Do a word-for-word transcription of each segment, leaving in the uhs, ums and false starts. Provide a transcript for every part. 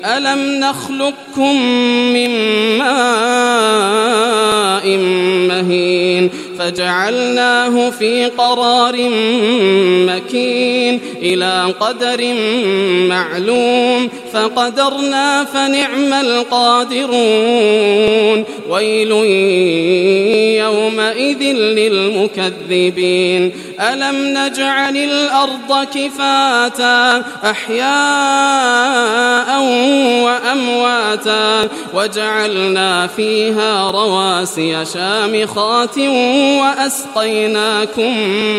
ألم نخلقكم من ماء مهين فجعلناه في قرار مكين إلى قدر معلوم فقدرنا فنعم القادرون ويل يومئذ للمكذبين ألم نجعل الأرض كفاتا أحياء وأمواتا وجعلنا فيها رواسي شامخات وأسقيناكم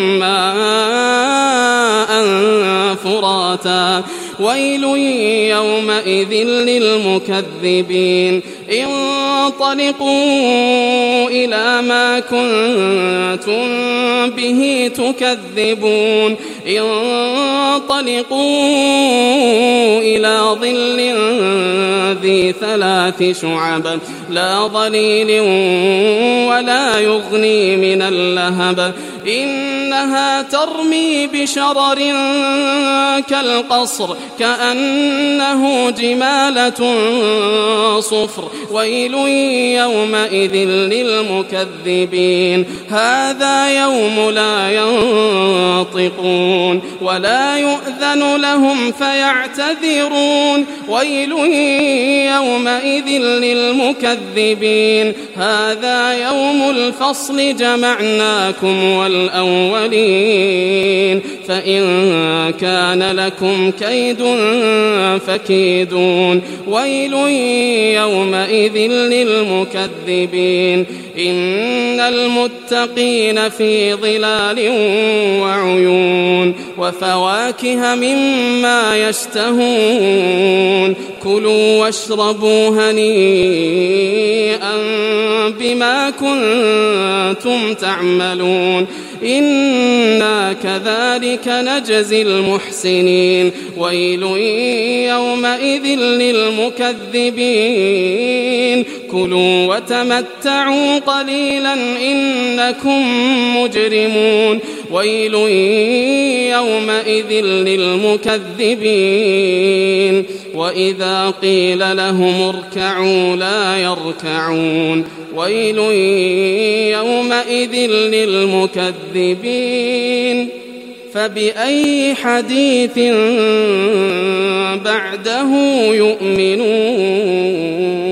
ماء فراتا ويل يومئذ للمكذبين انطلقوا إلى ما كنتم به تكذبون انطلقوا إلى ظل ذي ثلاث شعب لا ظليل ولا يغني من اللهب إنها ترمي بشرر كالقصر كأنه جمالة صفر ويل يومئذ للمكذبين هذا يوم لا ينطقون ولا يؤذن لهم فيعتذرون ويل يومئذ للمكذبين هذا يوم الفصل جمعناكم والأولين فإن كان لكم كيد فكيدون ويل يومئذ للمكذبين إن المتقين في ظلال وعيون وفواكه مما يشتهون كلوا واشربوا هنيئا بما كنتم تعملون إنا كذلك نجزي المحسنين ويل يومئذ للمكذبين كلوا وتمتعوا قليلا إنكم مجرمون ويل يومئذ للمكذبين وإذا قيل لهم اركعوا لا يركعون ويل يومئذ للمكذبين فبأي حديث بعده يؤمنون.